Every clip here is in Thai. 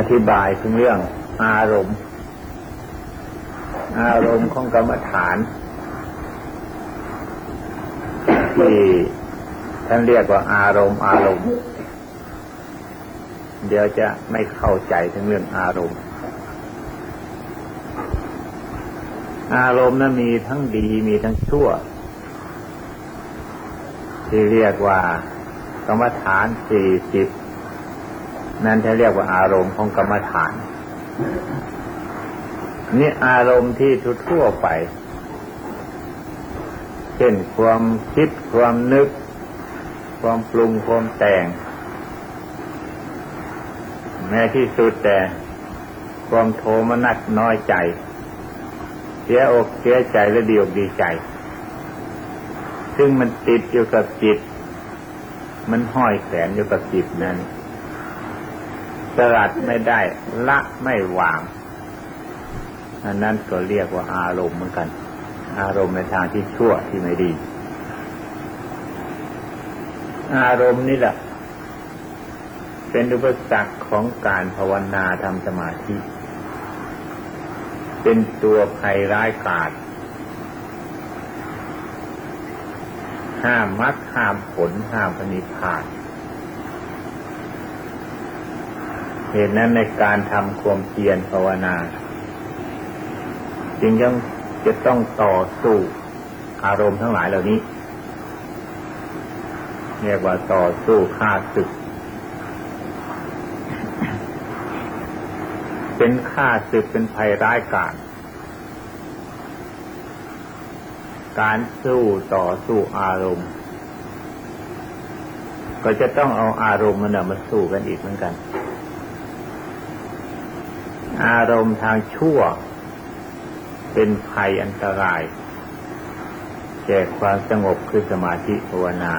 ธิบายถึงเรื่องอารมณ์ของกรรมฐานที่ท่านเรียกว่าอารมณ์เดี๋ยวจะไม่เข้าใจถึงเรื่องอารมณ์นั้นมีทั้งดีมีทั้งชั่วที่เรียกว่ากรรมฐาน40นั่นจะเรียกว่าอารมณ์ของกรรมฐานนี่อารมณ์ที่ทั่วไปเช่นความคิดความนึกความปรุงความแต่งแม้ที่สุดแต่ความโทมนัสน้อยใจเสียอกเสียใจและดีอกดีใจซึ่งมันติดอยู่กับจิตมันห้อยแขนอยู่กับจิตนั้นสลัดไม่ได้ละไม่วางอันนั้นก็เรียกว่าอารมณ์เหมือนกันอารมณ์ในทางที่ชั่วที่ไม่ดีอารมณ์นี่แหละเป็นอุปสรรคของการภาวนาทำสมาธิเป็นตัวภัยร้ายกาจห้ามมรรคห้ามผลห้ามพระนิพพานเหตุนั้นในการทำความเพียรภาวนาจึงยังจะต้องต่อสู้อารมณ์ทั้งหลายเหล่านี้เรียกว่าต่อสู้ฆ่าศึกเป็นฆ่าศึกเป็นภัยร้ายกาจการสู้ต่อสู้อารมณ์ก็จะต้องเอาอารมณ์มันมาสู้กันอีกเหมือนกันอารมณ์ทางชั่วเป็นภัยอันตรายแก่ความสงบคือสมาธิภาวนา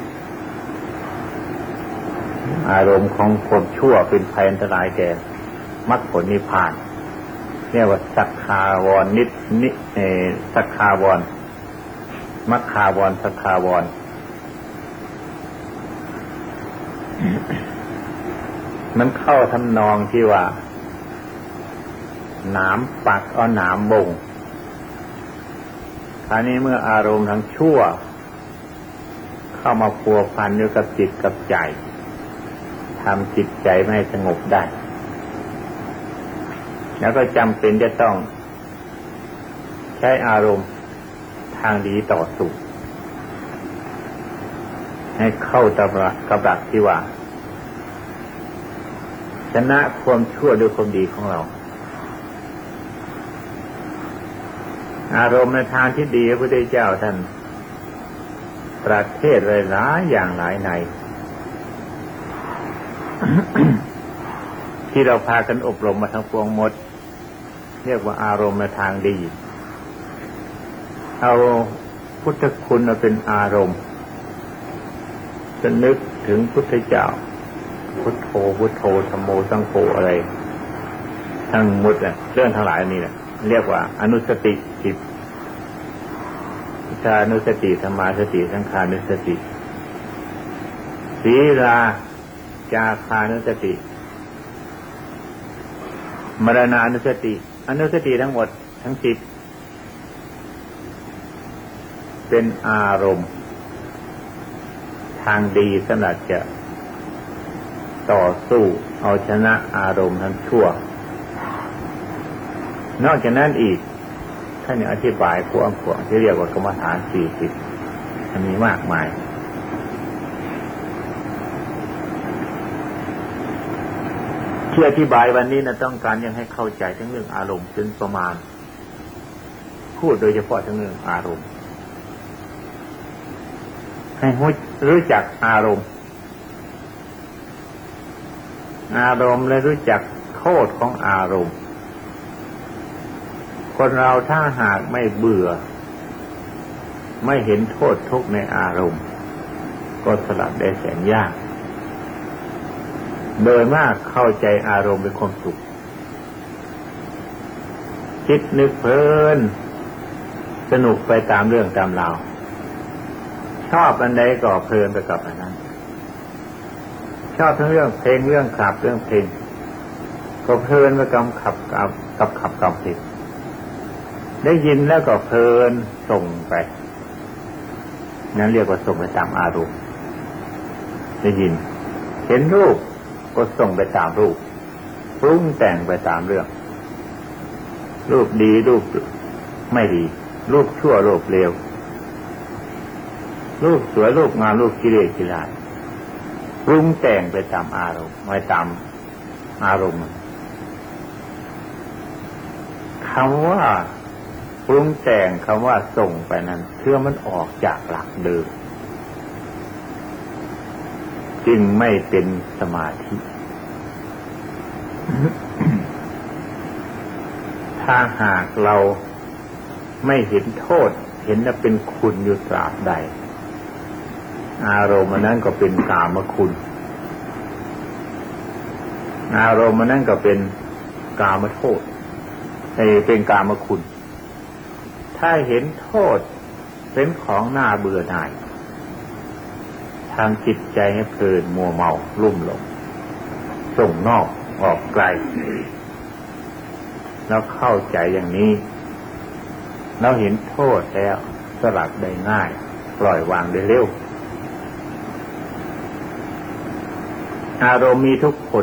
อารมณ์ของความชั่วเป็นภัยอันตรายแก่มรรคผลนิพพานเรียกว่าสักขาวรสักขาวรมรรคาวรสักขาวรมันเข้าทำนองที่ว่าหนามปักเอาหนามบ่งคราวนี้เมื่ออารมณ์ทั้งชั่วเข้ามาพัวพันอยู่กับจิตกับใจทำจิตใจไม่ให้สงบได้แล้วก็จำเป็นจะต้องใช้อารมณ์ทางดีต่อสู้ให้เข้ากับดักที่ว่าชนะความชั่วด้วยความดีของเราอารมณ์ในทางที่ดีพระพุทธเจ้าท่านประเทศหลายอย่างหลายใน ที่เราพากันอบรมมาทั้งปวงหมดเรียกว่าอารมณ์ในทางดีเอาพุทธคุณมาเป็นอารมณ์จะนึกถึงพุทธเจ้าพุทโธพุทโธธัมโมสังโฆอะไรทั้งหมดเรื่องทั้งหลายนี่แหละเรียกว่าอนุสติจิตฌานุสติธรรมาสติสังขานุสติศีลาจาคานุสติมรณานุสติอนุสติทั้งหมดทั้ง10เป็นอารมณ์ทางดีสำหรับจะต่อสู้เอาชนะอารมณ์ทั้งชั่วนอกจากนั้นอีกท่านยังอธิบายกว้างๆที่เรียกว่ากรรมฐาน40มันมีมากมายที่อธิบายวันนี้นะต้องการยังให้เข้าใจทั้งเรื่องอารมณ์จนประมาณพูดโดยเฉพาะทั้งเรื่องอารมณ์ให้รู้จักอารมณ์และรู้จักโทษของอารมณ์คนเราถ้าหากไม่เบื่อไม่เห็นโทษทุกข์ในอารมณ์ก็สลัดได้แสนยากโดยมากเข้าใจอารมณ์เป็นความสุขคิดนึกเพลินสนุกไปตามเรื่องตามราวชอบอันใดก็เพลินไปกับอันนั้นชอบทั้งเรื่องเพลงเรื่องขับเรื่องเพลงก็ก็เพลินไปกับขับกับผิดได้ยินแล้วก็เพลินส่งไปนั้นเรียกว่าส่งไปตามอารมณ์ได้ยินเห็นรูปก็ส่งไปตามรูปปรุงแต่งไปตามเรื่องรูปดีรูปไม่ดีรูปชั่วรูปเลวรูปสวยรูปงามรูปกิเลสกิเลสปรุงแต่งไปตามอารมณ์ไม่ตามอารมณ์คำว่าปรุงแต่งคำว่าส่งไปนั้นเชื่อมันออกจากหลักเดิมจึงไม่เป็นสมาธิ ถ้าหากเราไม่เห็นโทษเห็นว่าเป็นคุณอยู่ตราบใดอารมณ์นั้นก็เป็นกามคุณอารมณ์นั้นก็เป็นกามโทษเป็นกามคุณถ้าเห็นโทษเป็นของน่าเบื่อหน่ายทางจิตใจให้เพลินมัวเมาลุ่มหลงส่งนอกออกไกลแล้วเข้าใจอย่างนี้เราเห็นโทษแล้วสลัดได้ง่ายปล่อยวางได้เร็วอารมณ์มีทุกคน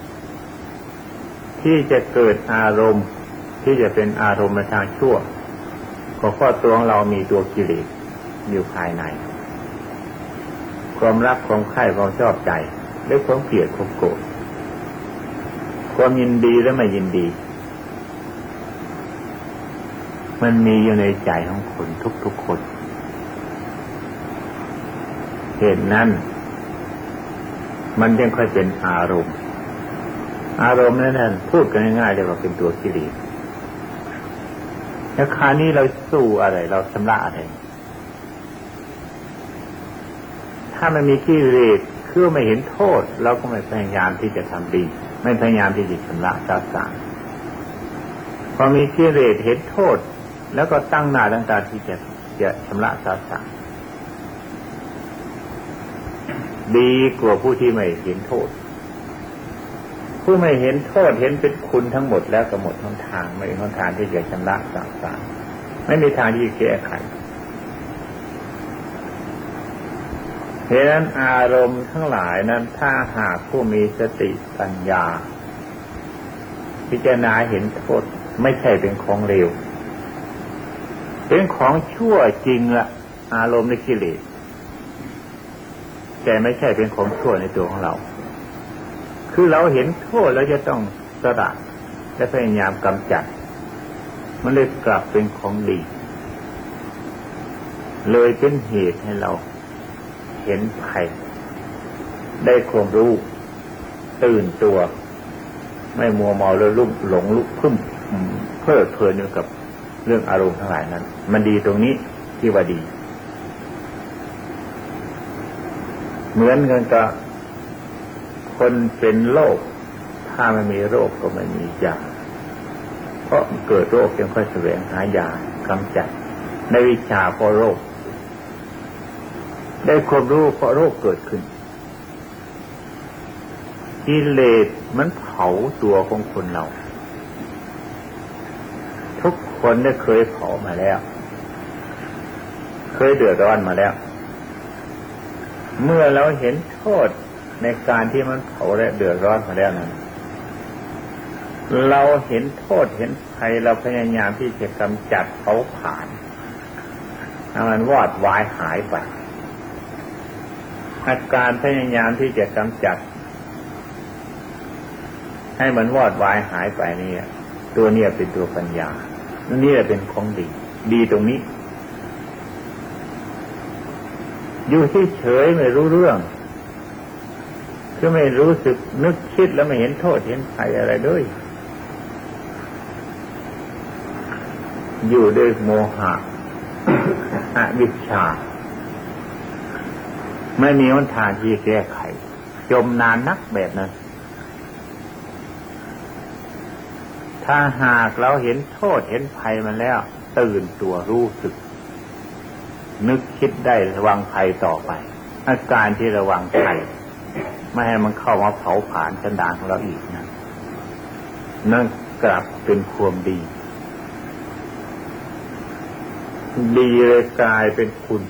ที่จะเกิดอารมณ์ที่จะเป็นอารมณ์ในทางชั่วก็เพราะตัวของเรามีตัวกิเลสอยู่ภายในความรักความใคร่ความชอบใจและความเกลียดความโกรธความยินดีและไม่ยินดีมันมีอยู่ในใจของคนทุกๆคนเหตุนั้นมันยังค่อยเป็นอารมณ์นั้นพูดกันง่ายๆเรียกว่าเป็นตัวกิเลสแล้วคราวนี้เราสู้อะไรเราชำระอะไรถ้ามันมีกิเลสคือไม่เห็นโทษเราก็ไม่พยายามที่จะทำดีไม่พยายามที่จะชำระสาสางพอมีกิเลสเห็นโทษแล้วก็ตั้งหน้าตั้งตาที่จะชำระสาสางดีกว่าผู้ที่ไม่เห็นโทษผู้ไม่เห็นโทษเห็นเป็นคุณทั้งหมดแล้วก็หมดหนทางไม่มีหนทางที่จะชำระสาสางไม่มีทางที่จะแก้ไขเพราะฉะนั้นอารมณ์ทั้งหลายนั้นถ้าหากผู้มีสติปัญญาพิจารณาเห็นโทษไม่ใช่เป็นของเลวเป็นของชั่วจริงละอารมณ์ในกิเลสแต่ไม่ใช่เป็นของชั่วในตัวของเราคือเราเห็นโทษแล้วจะต้องสละและพยายามกำจัดมันเลยกลับเป็นของดีเลยเป็นเหตุให้เราเห็นภัยได้ความรู้ตื่นตัวไม่มัวเมาแล้วลุ่มหลงลุกพึ่มเพลิดเพลินอยู่กับเรื่องอารมณ์ทั้งหลายนั้นมันดีตรงนี้ที่ว่าดีเหมือนกันกับคนเป็นโรคถ้าไม่มีโรคก็ไม่มียาเพราะเกิดโรคจึงค่อยแสวงหายากำจัดในวิชาเพราะโรคได้ความรู้เพราะโรคเกิดขึ้นกิเลสมันเผาตัวของคนเราทุกคนได้เคยเผามาแล้วเคยเดือดร้อนมาแล้วเมื่อเราเห็นโทษในการที่มันเผาและเดือดร้อนมาแล้วนั้นเราเห็นโทษเห็นภัยเราพยายามที่จะกำจัดเผาผลาญให้มันวอดวายหายไปอาการพยายามที่จะกำจัดให้มันวอดวายหายไปนี่ตัวนี้เป็นตัวปัญญานี่แหละเป็นของดีดีตรงนี้อยู่เฉยๆไม่รู้เรื่องคือไม่รู้สึกนึกคิดแล้วไม่เห็นโทษเห็นภัยอะไรด้วยอยู่ด้วยโมหะ อวิชชาไม่มีหนทางที่จะแก้ไขจมนานนักแบบนั้นถ้าหากเราเห็นโทษเห็นภัยมันแล้วตื่นตัวรู้สึกนึกคิดได้ระวังภัยต่อไปอาการที่ระวังภัยไม่ให้มันเข้ามาเผาผลาญสันดานของเราอีกนะนั่นกลับเป็นความดีดีเลยกลายเป็นคุณ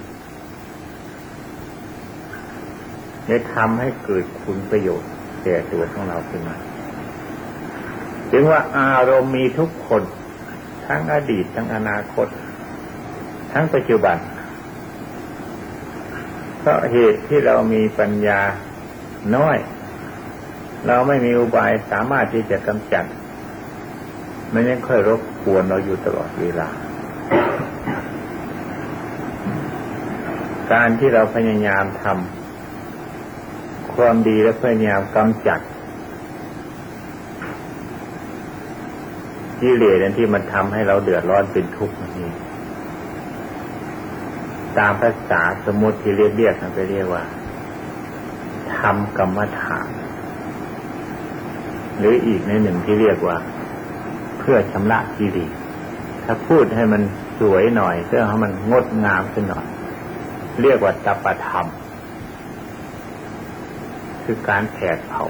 ได้ทำให้เกิดคุณประโยชน์แก่ตัวของเราขึ้นมาถึงว่าอารมณ์มีทุกคนทั้งอดีตทั้งอนาคตทั้งปัจจุบันเพราะเหตุที่เรามีปัญญาน้อยเราไม่มีอุบายสามารถที่จะกำจัดมันยังค่อยรบกวนเราอยู่ตลอดเวลาการที่เราพยายามทำความดีและพยายามกำจัดกิเลสที่มันทำให้เราเดือดร้อนเป็นทุกข์นี่ตามภาษาสมมติที่เรียกกันไปเรียกว่าทำกรรมฐานหรืออีกในหนึ่งที่เรียกว่าเพื่อชำระกิเลสถ้าพูดให้มันสวยหน่อยเพื่อให้มันงดงามขึ้นหน่อยเรียกว่าตัปปธรรมคือการแผดเผา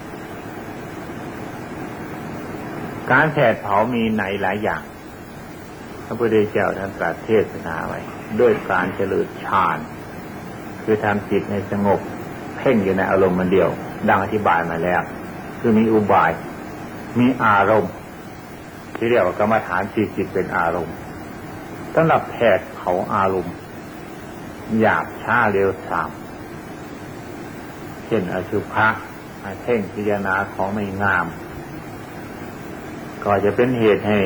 การแผดเผามีในหลายอย่างพระพุทธเจ้าท่านตรัสเทศนาไว้ด้วยการเจริญฌานคือทำจิตให้สงบเพ่งอยู่ในอารมณ์มันเดียวดังอธิบายมาแล้วคือมีอุบายมีอารมณ์ที่เรียกว่ากรรมฐาน40เป็นอารมณ์สำหรับแผดเผาอารมณ์หยาบช้าเร็วสามเช่นอสุภะเพ่งพิจารณาของไม่งามก็จะเป็นเหตุให้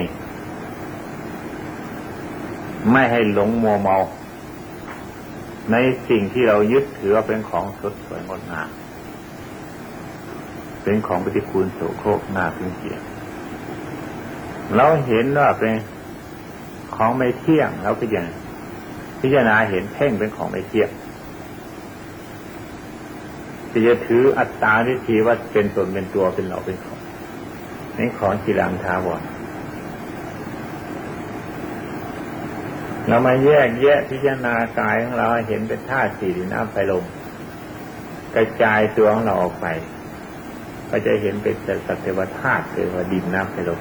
ไม่ให้หลงมัวเมาในสิ่งที่เรายึดถือว่าเป็นของสดสวยงดงามเป็นของปฏิกูลโสโครกน่าพึงเกลียดเราเห็นว่าเป็นของไม่เที่ยงแล้วพิจารณาเห็นเพ่งเป็นของไม่เที่ยงที่จะถืออัตตาทิฏฐิว่าเป็นตนเป็นตัวเป็นเราเป็นของนี่ของจีรังทาวรเรามาแยกแยะพิจารณากายของเราเห็นเป็นธาตุสี่ดินน้ำไฟลมกระจายตัวของเราออกไปก็จะเห็นเป็นสักแต่ว่าธาตุคือว่าดินน้ำไฟลม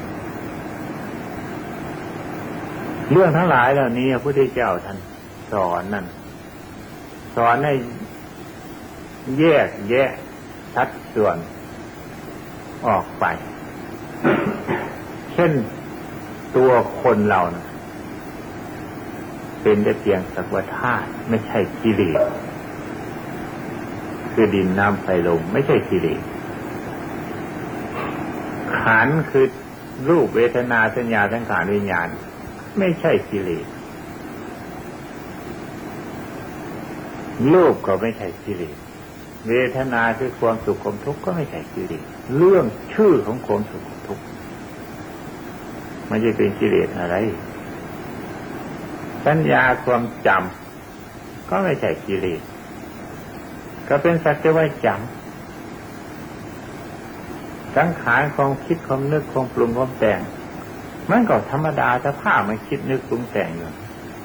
เรื่องทั้งหลายเหล่านี้พระพุทธเจ้าท่านสอนนั่นสอนให้แยกแยะชัดส่วนออกไปเช่นตัวคนเรานะเป็นได้เพียงสักว่าธาตุไม่ใช่กิเลสคือดินน้ำไฟลมไม่ใช่กิเลสขันธ์คือรูปเวทนาสัญญาสังขารวิญญาณไม่ใช่กิเลสรูปก็ไม่ใช่กิเลสเวทนาคือความสุขความทุกข์ก็ไม่ใช่กิเลสเรื่องชื่อของความสุขความทุกข์ไม่ใช่เป็นกิเลสอะไรสัญญาความจำก็ไม่ใช่กิเลสก็เป็นสักแต่ว่าจำสังขารความคิดความนึกความปรุงความแต่งมันก็ธรรมดาสภาพมันคิดนึกปรุงแต่งอยู่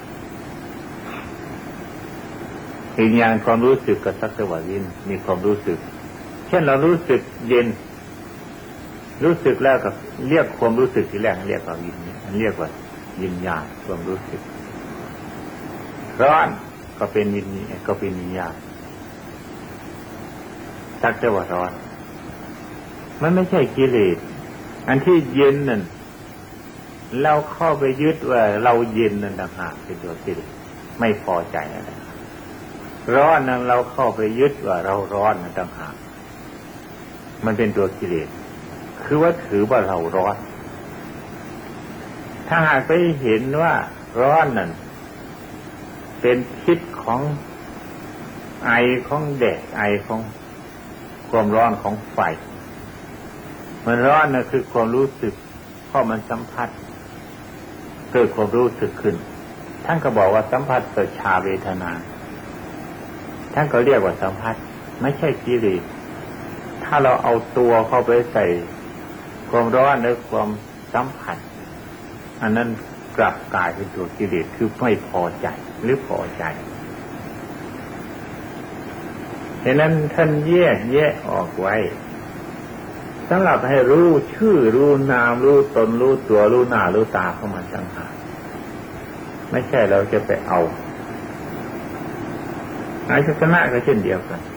อีกอย่างความรู้สึกกับสักแต่ว่าวินมีความรู้สึกเช่นเรารู้สึกเย็นรู้สึกแล้วกับเรียกความรู้สึกที่แรกเรียกว่าวินเรียกว่าวิญญาณความรู้สึกร้อนก็เป็นวิญญาณก็เป็นวิญญาณสักแต่ว่าร้อนมันไม่ใช่กิเลสอันที่เย็นนั่นเราเข้าไปยึดว่าเราเย็นนั่นต่างหากเป็นตัวกิเลสไม่พอใจอะไรร้อนนั้นเราเข้าไปยึดว่าเราร้อนนั่นต่างหากมันเป็นตัวกิเลสคือว่าถือว่าเราร้อนถ้าหากไปเห็นว่าร้อนนั่นเป็นพิษของไอของแดดไอของความร้อนของไฟมันร้อนนะคือความรู้สึกเพราะมันสัมผัสเกิดความรู้สึกขึ้นท่านก็บอกว่าสัมผัสสัญชาเวทนาท่านก็เรียกว่าสัมผัสไม่ใช่กิเลสถ้าเราเอาตัวเข้าไปใส่ความร้อนหรือความสัมผัสอันนั้นกลับกลายเป็นตัวกิเลสคือไม่พอใจหรือพอใจฉะนั้นท่านแยกแยะออกไว้สำหรับให้รู้ชื่อรู้นามรู้ตนรู้ตัวรู้หน้ารู้ตาของมันต่างหากไม่ใช่เราจะไปเอาอายตนะก็เช่นเดียวกัน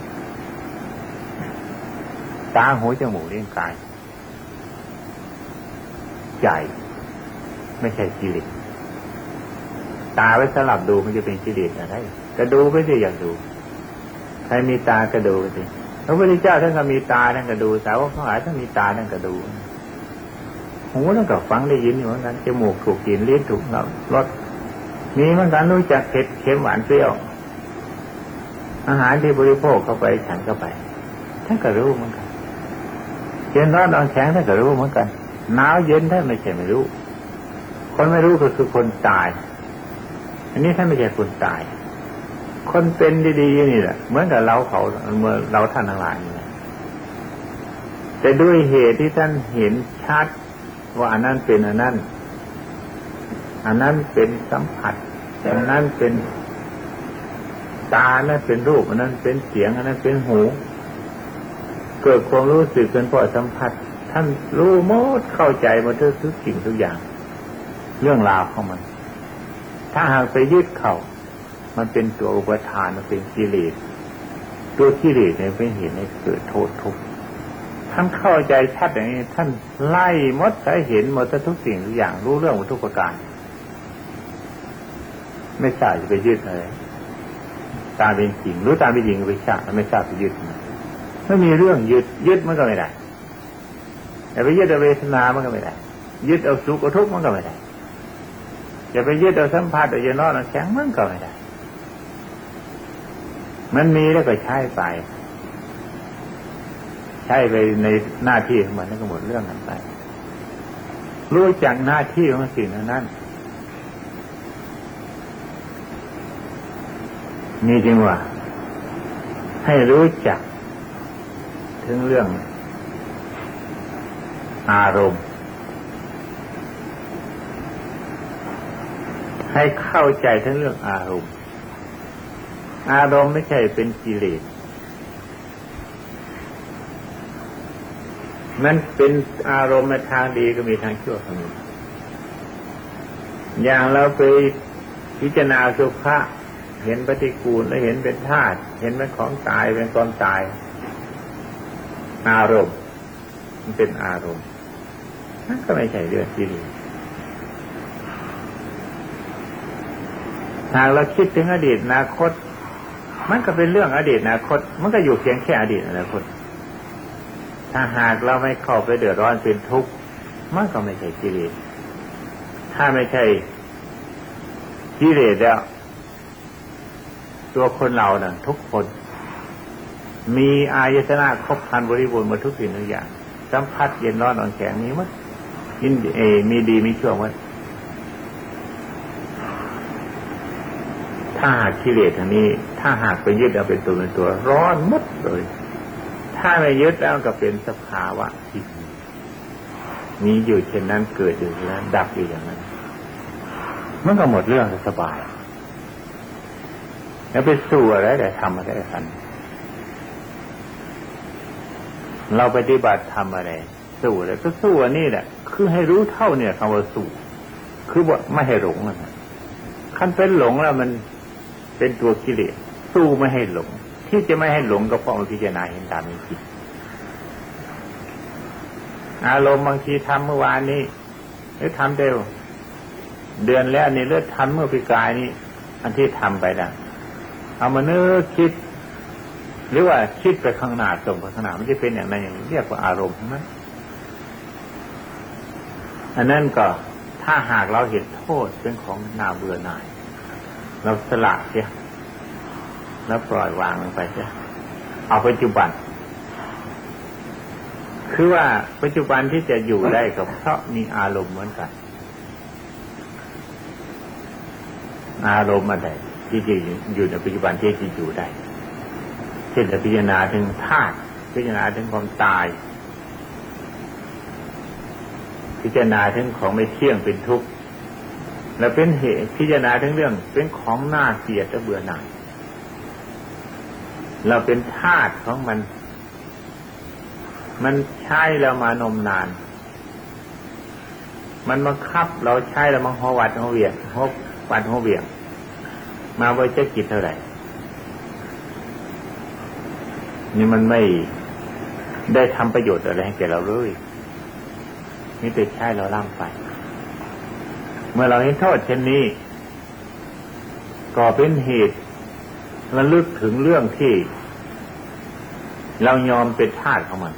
ตาหูจมูกลิ้นกายใจไม่ใช่กิเลสตาไว้สลับดูมันจะเป็นกิเลสอะไรก็ดูไปสิอยากดูใครมีตาก็ดูสิพระพุทธเจ้าท่านก็มีตาท่านก็ดูสาวกทั้งหลายท่านมีตาท่านก็ดูหูท่านก็ฟังได้ยินอยู่เหมือนกันจมูกถูกกลิ่นลิ้นถูกรสมีเหมือนกันรู้จักเผ็ดเค็มหวานเปรี้ยวอาหารที่บริโภคเข้าไปฉันเข้าไปท่านก็รู้เหมือนกันเย็นร้อนอ่อนแข็งท่านก็รู้เหมือนกันหนาวเย็นท่านไม่ใช่ไม่รู้คนไม่รู้ก็คือคนตายอันนี้ท่านไม่ใช่คนตายคนเป็นดีๆนี่แหละเหมือนกับเราเขาเมื่อเราท่านทั้งหลายนี่แต่ด้วยเหตุที่ท่านเห็นชัดว่าอันนั้นเป็นอันนั้นเป็นสัมผัสอันนั้นเป็นตาอันนั้นเป็นรูปอันนั้นเป็นเสียงอันนั้นเป็นหูเกิดความรู้สึกเป็นเพราะสัมผัสท่านรู้หมดเข้าใจหมดทุกสิ่งทุกอย่างเรื่องราวของมันถ้าหากไปยึดเข้ามันเป็นตัวอุปทานมันเป็นกิเลสตัวกิเลสเนี่ยเป็นเหตุให้เกิดโทษทุกข์ท่านเข้าใจชัดอย่างนี้ท่านไล่หมดได้เห็นหมดทุกสิ่งทุกอย่างรู้เรื่องหมดทุกประการไม่ทราบจะไปยึดอะไรตามเป็นจริงรู้ตามเป็นจริงไปทราบไม่ทราบไปยึดไม่มีเรื่องยึดมันก็ไม่ได้แต่ไปยึดเอาเวทนามันก็ไม่ได้ยึดเอาสุขเอาทุกข์มันก็ไม่ได้จะไปยึดเอาสัมผัสเอาเย็นร้อนเอาแข็งมันก็ไม่ได้มันมีแล้วก็ใช้ไปในหน้าที่ของมันแล้วก็หมดเรื่องกันไปรู้จักหน้าที่ของสิ่งนั้นนี่จริงว่าให้รู้จักถึงเรื่องอารมณ์ให้เข้าใจถึงเรื่องอารมณ์ไม่ใช่เป็นกิเลสมันเป็นอารมณ์ในทางดีก็มีทางชั่วก็มีอย่างเราไปพิจารณาสุภะเห็นปฏิกูลและเห็นเป็นธาตุเห็นเป็นของตายเป็นตอนตายอารมณ์มันเป็นอารมณ์นั่นก็ไม่ใช่เรื่องกิเลสหากเราคิดถึงอดีตอนาคตมันก็เป็นเรื่องอดีตอนาคตมันก็อยู่เพียงแค่อดีตอนาคตถ้าหากเราไม่เข้าไปเดือดร้อนเป็นทุกข์มันก็ไม่ใช่กิเลสถ้าไม่ใช่กิเลสแล้วตัวคนเราน่ะทุกคนมีอายตนะครบครันบริบูรณ์หมดทุกสิ่งทุกอย่างสัมผัสเย็นร้อนอ่อนแข็งนี้มั้ยมีดีมีชั่วมั้ยถ้าหากกิเลสทางนี้ถ้าหากไปยึดเอาเป็นตัวร้อนหมดเลยถ้าไม่ยึดแล้วก็เป็นสภาวะที่มีอยู่เช่นนั้นเกิดอยู่เช่นนั้นดับอยู่อย่างนั้นมันก็หมดเรื่องสบายแล้วไปสู้อะไรแต่ทำอะไรกันเราปฏิบัติทำอะไรสู้อะไรก็สู้อันนี้แหละคือให้รู้เท่าเนี่ยคำว่าสู้คือว่าไม่ให้หลงนะขั้นเป็นหลงแล้วมันเป็นตัวกิเลสสู้ไม่ให้หลงที่จะไม่ให้หลงก็เพราะมันพิจารณาเห็นตามเป็นจริงอารมณ์บางทีทำเมื่อวานนี้หรือทำเดือนแล้วนี่เลือดทำเมื่อปีกายนี้อันที่ทำไปนะเอามานึกคิดหรือว่าคิดไปข้างหน้าส่งไปข้างหน้ามันจะเป็นอย่างไรอย่างนี้เรียกว่าอารมณ์ใช่ไหมอันนั้นก็ถ้าหากเราเห็นโทษเป็นของน่าเบื่อหน่ายเราสละเสียแล้วปล่อยวางลงไปเสียเอาปัจจุบันคือว่าปัจจุบันที่จะอยู่ได้ก็เพราะมีอารมณ์เหมือนกันอารมณ์อะไรที่จะอยู่ในปัจจุบันที่จะอยู่ได้เช่นพิจารณาถึงธาตุพิจารณาถึงความตายพิจารณาถึงของไม่เที่ยงเป็นทุกข์และเป็นเหตุพิจารณาถึงเรื่องเป็นของน่าเกลียดและเบื่อหน่ายเราเป็นธาตุของมันมันใช้แล้วมานมนานมันบังคับเราใช้แล้วมันหัววัดหัวเวียงหัววัดหัวเวียงมาไว้จะกิจเท่าไหร่นี่มันไม่ได้ทำประโยชน์อะไรให้แก่เราเลยนี่แต่ใช้เราล่ำไปเมื่อเราเห็นโทษเช่นนี้ก็เป็นเหตุระลึกถึงเรื่องที่เรายอมเป็นทาสของมัน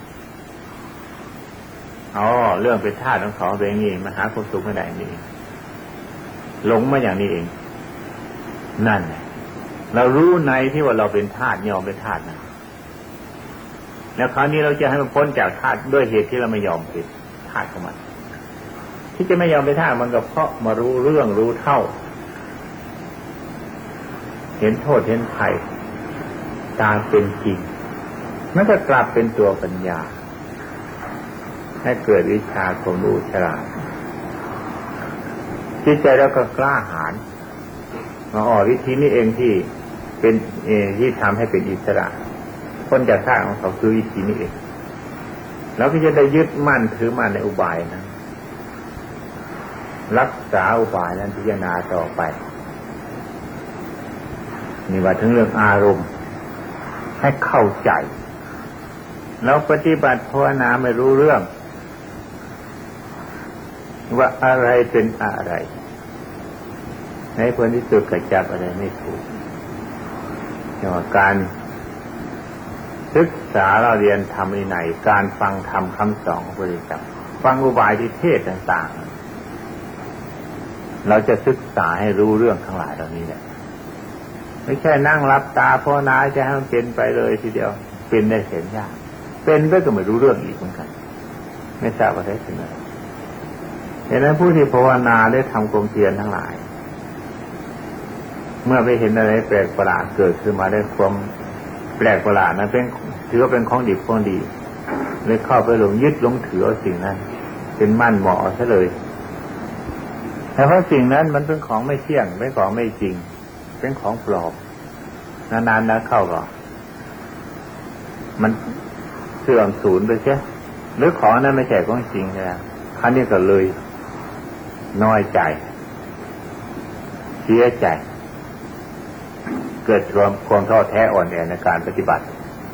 เรื่องเป็นทาสของเขาเป็นอย่างนี้มาหาความสุขไม่ได้นี่หลงมาอย่างนี้เองนั่นเรารู้ในที่ว่าเราเป็นทาสยอมเป็นทาสนะแล้วคราวนี้เราจะให้มันพ้นจากทาสด้วยเหตุที่เราไม่ยอมเป็นทาสของมันที่จะไม่ยอมเป็นทาสมันก็เพราะมารู้เรื่องรู้เท่าเห็นโทษเห็นภัยตามเป็นจริงมันก็กลับเป็นตัวปัญญาให้เกิดวิชาความรู้ฉลาดจิตใจเราก็กล้าหาญวิธีนี้เองที่เป็นที่ทำให้เป็นอิสระพ้นจากทาสของเขาคือวิธีนี้เองแล้วก็จะได้ยึดมั่นถือมั่นในอุบายนะรักษาอุบายนั้นพิจารณาต่อไปนี่ว่าถึงเรื่องอารมณ์ให้เข้าใจแล้วปฏิบัติภาวนาไม่รู้เรื่องว่าอะไรเป็นอะไรในผลที่สุดก็จับอะไรไม่ถูกอย่างการศึกษาเราเรียนธรรมในการฟังธรรมคำสอนของพระพุทธเจ้าฟังอุบายที่เทศต่างๆเราจะศึกษาให้รู้เรื่องทั้งหลายเหล่านี้แหละไม่ใช่นั่งรับตาภาวนาจะให้มันเป็นไปเลยทีเดียวเป็นได้เสียยากเป็นด้วยก็ไม่รู้เรื่องอีกเหมือนกันไม่ทราบว่าได้ถึงไหนดังนั้นผู้ที่ภาวนาได้ทำความเพียรทั้งหลายเมื่อไปเห็นอะไรแปลกประหลาดเกิดขึ้นมาได้ความแปลกประหลาดนั้นเป็นถือว่าเป็นของดีของดีเลยเข้าไปหลงยึดหลงถือเอาสิ่งนั้นเป็นมั่นเหมาะซะเลยแต่เพราะสิ่งนั้นมันเป็นของไม่เที่ยงเป็นของไม่จริงเป็นของปลอมนานๆนะเข้าก็มันเสื่อมสูญไปเสียหรือของนั้นไม่ใช่ของจริงนะครั้นี้ก็เลยน้อยใจเสียใจเกิดความท้อแท้อ่อนแอในการปฏิบัติ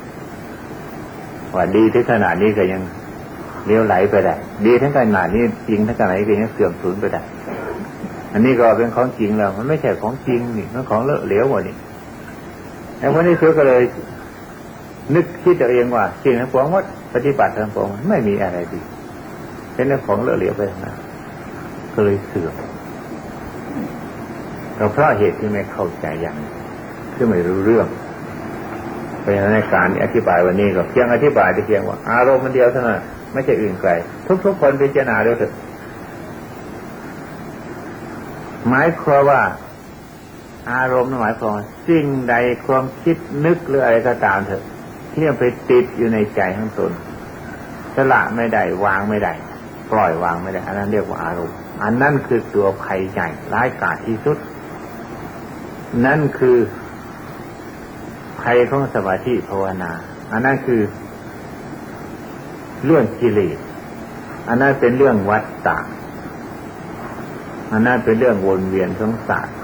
ว่าดีถึงขนาดนี้ก็ยังเลี้ยวไหลไปได้ดีถึงขนาดนี้จริงถึงขนาดนี้ก็ยังเสื่อมสูญไปได้อันนี้ก็เป็นของจริงแล้วมันไม่ใช่ของจริงนี่มันของเลอะเหลวหมดนี่แล้ววันนี้เธอก็เลยนึกคิดตัวเองว่าสิ่งทั้งปวงว่าปฏิบัติทั้งปวงไม่มีอะไรดีเป็นเรื่องของเลอะเหลวไปทั้งนั้นก็เลยเสื่อมก็เพราะเหตุที่ไม่เข้าใจอย่างที่ไม่รู้เรื่องเพราะฉะนั้นในการอธิบายวันนี้ก็เพียงอธิบายแต่เพียงว่าอารมณ์มันเดียวเท่านั้นไม่ใช่อื่นไกลทุกคนพิจารณาด้วยเถิดหมายความว่าอารมณ์หมายความสิ่งใดความคิดนึกหรืออะไรก็ตามเถอะที่มันไปติดอยู่ในใจของตนสละไม่ได้วางไม่ได้ปล่อยวางไม่ได้อันนั้นเรียกว่าอารมณ์อันนั้นคือตัวภัยใหญ่ร้ายกาจที่สุดนั่นคือภัยของสมาธิภาวนาอันนั้นคือเรื่องกิเลสอันนั้นเป็นเรื่องวัฏฏะอันนั้นเป็นเรื่องวนเวียนสงสาร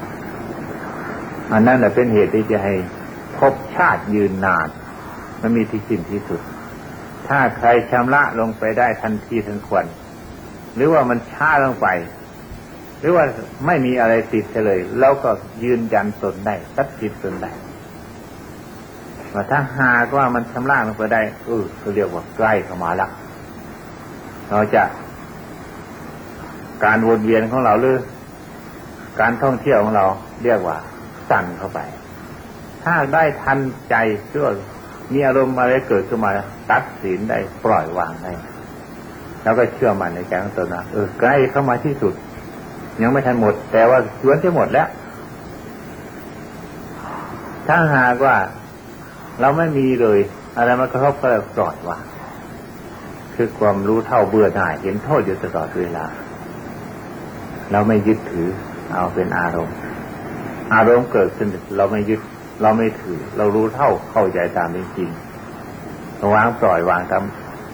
อันนั้นเป็นเหตุที่จะให้ภพชาติยืนนานมันมีที่สิ้นที่สุดถ้าใครชำระลงไปได้ทันทีทันควันหรือว่ามันช้าลงไปหรือว่าไม่มีอะไรติดเลยเราก็ยืนยันตนได้ตัดจิตตนได้ว่าถ้าหากว่ามันชำระลงไปได้เขาเรียกว่าใกล้เข้ามาแล้วเราจะการวนเวียนของเราหรือการท่องเที่ยวของเราเรียกว่าสั่นเข้าไปถ้าได้ทันใจเชื่อมีอารมณ์อะไรเกิดขึ้นมาตัดสินได้ปล่อยวางได้แล้วก็เชื่อมั่นในใจของตนนะใกล้เข้ามาที่สุดยังไม่ทันหมดแต่ว่าชวนจะหมดแล้วถ้าหากว่าเราไม่มีเลยอะไรมากระทบก็ปล่อยวางคือความรู้เท่าเบื่อหน่ายเห็นโทษอยู่ตลอดเวลาเราไม่ยึดถือเอาเป็นอารมณ์เกิดขึ้นเราไม่ยึดเราไม่ถือเรารู้เท่าเข้าใจตามเป็นจริงวางปล่อยวางตาม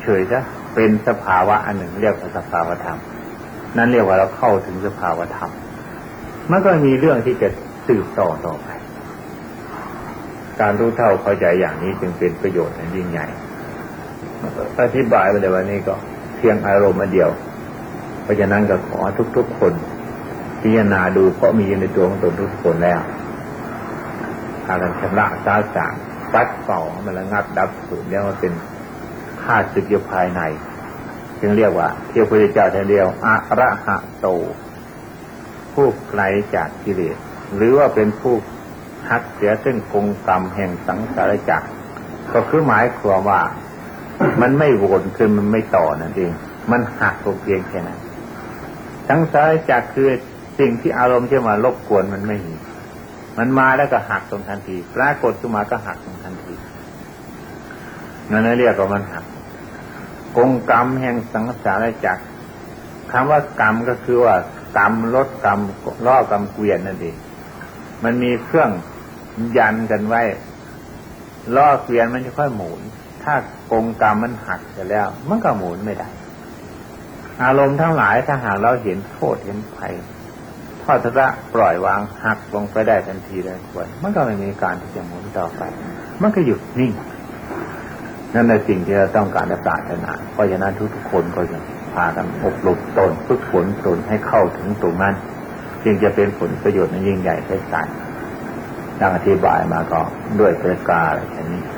เฉยๆซะเป็นสภาวะอันหนึ่งเรียกว่าสภาวธรรมนั่นเรียกว่าเราเข้าถึงสภาวธรรมมันก็มีเรื่องที่จะสืบต่อไปการรู้เท่าเข้าใจอย่างนี้จึงเป็นประโยชน์อันยิ่งใหญ่อธิบายไปในวันนี้ก็เพียงอารมณ์เดียวเพราะฉะนั้นก็ขอทุกๆคนพิจารณาดูเพราะมีอยู่ในตัวของตนทุกคนแล้วพากันชำระสาสางปัดเป่ามันระงับดับสูญแล้วมันเป็นข้าศึกอยู่ภายในจึงเรียกว่าที่พระพุทธเจ้าท่านเรียกอะระหะโตผู้ไกลจากกิเลสหรือว่าเป็นผู้หักเสียซึ่งกงกรรมแห่งสังสารวัฏก็คือหมายความว่ามันไม่วนคือมันไม่ต่อนั่นเองมันหักลงเพียงแค่นั้นสังสารวัฏคือสิ่งที่อารมณ์ที่มารบกวนมันไม่มีมันมาแล้วก็หักตรงทันทีปรากฏขึ้นมาก็หักตรงทันทีนั่นเรียกว่ามันหักกงกรรมแห่งสังสารวัฏคำว่ากรรมก็คือว่ากรรมลดกรรมล่อกรรมเกวียนนั่นเองมันมีเครื่องยันกันไว้ล่อเกวียนมันจะค่อยหมุนถ้ากงกรรมมันหักไปแล้วมันก็หมุนไม่ได้อารมณ์ทั้งหลายถ้าหากเราเห็นโทษเห็นภัยทอดละปล่อยวางหักลงไปได้ทันทีเลยควรมันก็ไม่มีการที่จะหมุนต่อไปมันก็หยุดนิ่งนั่นแหละสิ่งที่เราต้องการจะปรารถนาเพราะฉะนั้นทุกคนก็จะพากันอบรมตนฝึกฝนตนให้เข้าถึงตรงนั้นจึงจะเป็นผลประโยชน์นั้นยิ่งใหญ่ไพศาลดังอธิบายมาก็ด้วยประการฉะนี้